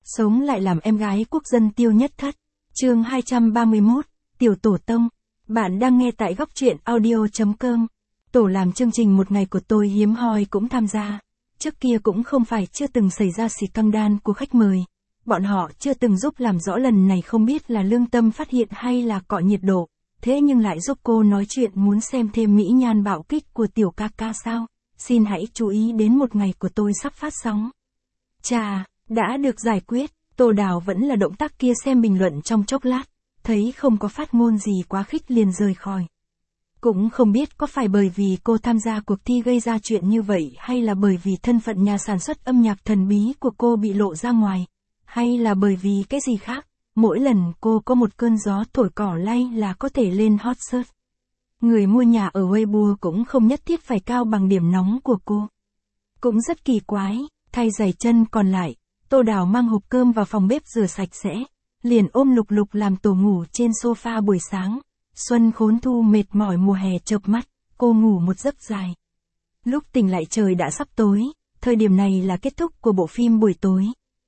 Sống lại làm em gái quốc dân Tiêu Nhất Thất. Chương 231, Tiểu Tổ Tông. Bạn đang nghe tại góc truyện audio.com. Tổ làm chương trình một ngày của tôi hiếm hoi cũng tham gia. Trước kia cũng không phải chưa từng xảy ra xì căng đan của khách mời. Bọn họ chưa từng giúp làm rõ, lần này không biết là lương tâm phát hiện hay là cọ nhiệt độ. Thế nhưng lại giúp cô nói chuyện. Muốn xem thêm mỹ nhan bạo kích của tiểu ca ca sao? Xin hãy chú ý đến một ngày của tôi sắp phát sóng. Chà, đã được giải quyết. Tô Đào vẫn là động tác kia, xem bình luận trong chốc lát. Thấy không có phát ngôn gì quá khích liền rời khỏi. Cũng không biết có phải bởi vì cô tham gia cuộc thi gây ra chuyện như vậy, hay là bởi vì thân phận nhà sản xuất âm nhạc thần bí của cô bị lộ ra ngoài, hay là bởi vì cái gì khác. Mỗi lần cô có một cơn gió thổi cỏ lay là có thể lên hot search. Người mua nhà ở Weibo cũng không nhất thiết phải cao bằng điểm nóng của cô. Cũng rất kỳ quái, thay giày chân còn lại, Tô Đào mang hộp cơm vào phòng bếp rửa sạch sẽ, liền ôm Lục Lục làm tổ ngủ trên sofa buổi sáng. Xuân khốn thu mệt mỏi mùa hè chợp mắt, cô ngủ một giấc dài. Lúc tỉnh lại trời đã sắp tối, thời điểm này là kết thúc của bộ phim buổi tối.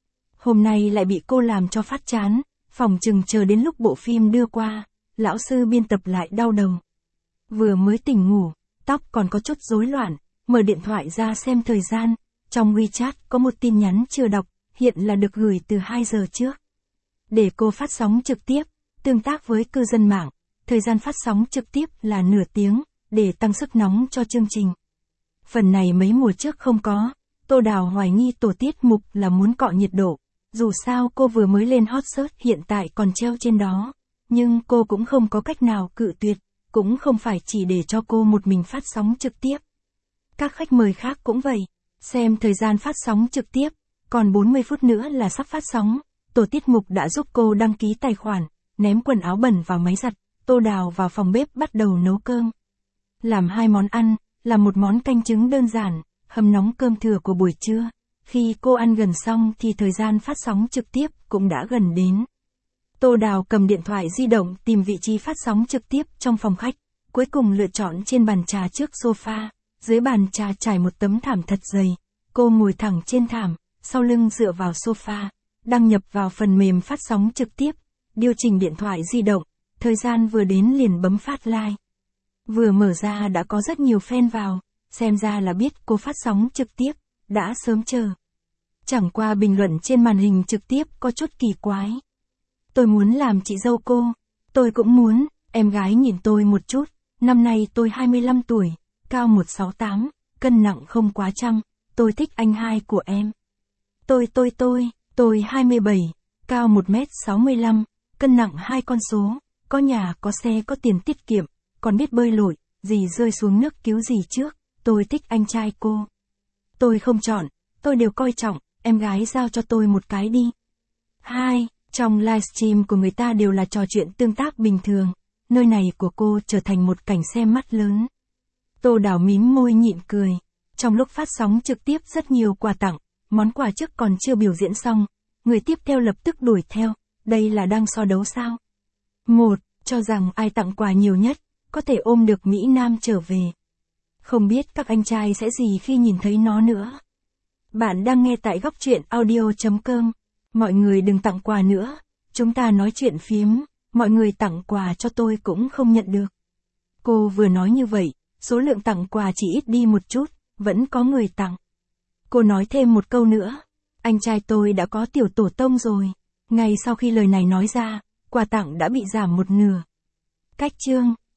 Hôm nay lại bị cô làm cho phát chán, phòng chừng chờ đến lúc bộ phim đưa qua, lão sư biên tập lại đau đầu. Vừa mới tỉnh ngủ, tóc còn có chút rối loạn, mở điện thoại ra xem thời gian, trong WeChat có một tin nhắn chưa đọc, hiện là được gửi từ 2 giờ trước. Để cô phát sóng trực tiếp, tương tác với cư dân mạng, thời gian phát sóng trực tiếp là nửa tiếng, để tăng sức nóng cho chương trình. Phần này mấy mùa trước không có, Tô Đào hoài nghi tổ tiết mục là muốn cọ nhiệt độ. Dù sao cô vừa mới lên hot search, hiện tại còn treo trên đó, nhưng cô cũng không có cách nào cự tuyệt, cũng không phải chỉ để cho cô một mình phát sóng trực tiếp. Các khách mời khác cũng vậy, xem thời gian phát sóng trực tiếp, còn 40 phút nữa là sắp phát sóng, tổ tiết mục đã giúp cô đăng ký tài khoản, ném quần áo bẩn vào máy giặt, Tô Đào vào phòng bếp bắt đầu nấu cơm. Làm 2 món ăn, làm một món canh trứng đơn giản, hầm nóng cơm thừa của buổi trưa. Khi cô ăn gần xong thì thời gian phát sóng trực tiếp cũng đã gần đến. Tô Đào cầm điện thoại di động tìm vị trí phát sóng trực tiếp trong phòng khách, cuối cùng lựa chọn trên bàn trà trước sofa, dưới bàn trà trải một tấm thảm thật dày. Cô ngồi thẳng trên thảm, sau lưng dựa vào sofa, đăng nhập vào phần mềm phát sóng trực tiếp, điều chỉnh điện thoại di động, thời gian vừa đến liền bấm phát like. Vừa mở ra đã có rất nhiều fan vào, xem ra là biết cô phát sóng trực tiếp, đã sớm chờ. Chẳng qua bình luận trên màn hình trực tiếp có chút kỳ quái. Tôi muốn làm chị dâu cô. Tôi cũng muốn, em gái nhìn tôi một chút. Năm nay tôi 25 tuổi, cao 168, cân nặng không quá trăm. Tôi thích anh hai của em. Tôi 27, cao 1m65, cân nặng 2 con số. Có nhà, có xe, có tiền tiết kiệm, còn biết bơi lội, gì rơi xuống nước cứu gì trước. Tôi thích anh trai cô. Tôi không chọn, tôi đều coi trọng. Em gái giao cho tôi một cái đi. 2. Trong livestream của người ta đều là trò chuyện tương tác bình thường. Nơi này của cô trở thành một cảnh xem mắt lớn. Tô Đào mím môi nhịn cười. Trong lúc phát sóng trực tiếp rất nhiều quà tặng. Món quà trước còn chưa biểu diễn xong, người tiếp theo lập tức đuổi theo. Đây là đang so đấu sao? 1. Cho rằng ai tặng quà nhiều nhất, có thể ôm được Mỹ Nam trở về. Không biết các anh trai sẽ gì khi nhìn thấy nó nữa. Bạn đang nghe tại góc truyện audio.com. Mọi người đừng tặng quà nữa, chúng ta nói chuyện phiếm, mọi người tặng quà cho tôi cũng không nhận được. Cô vừa nói như vậy, số lượng tặng quà chỉ ít đi một chút, vẫn có người tặng. Cô nói thêm một câu nữa, anh trai tôi đã có tiểu tổ tông rồi. Ngay sau khi lời này nói ra, quà tặng đã bị giảm một nửa. Cách chương,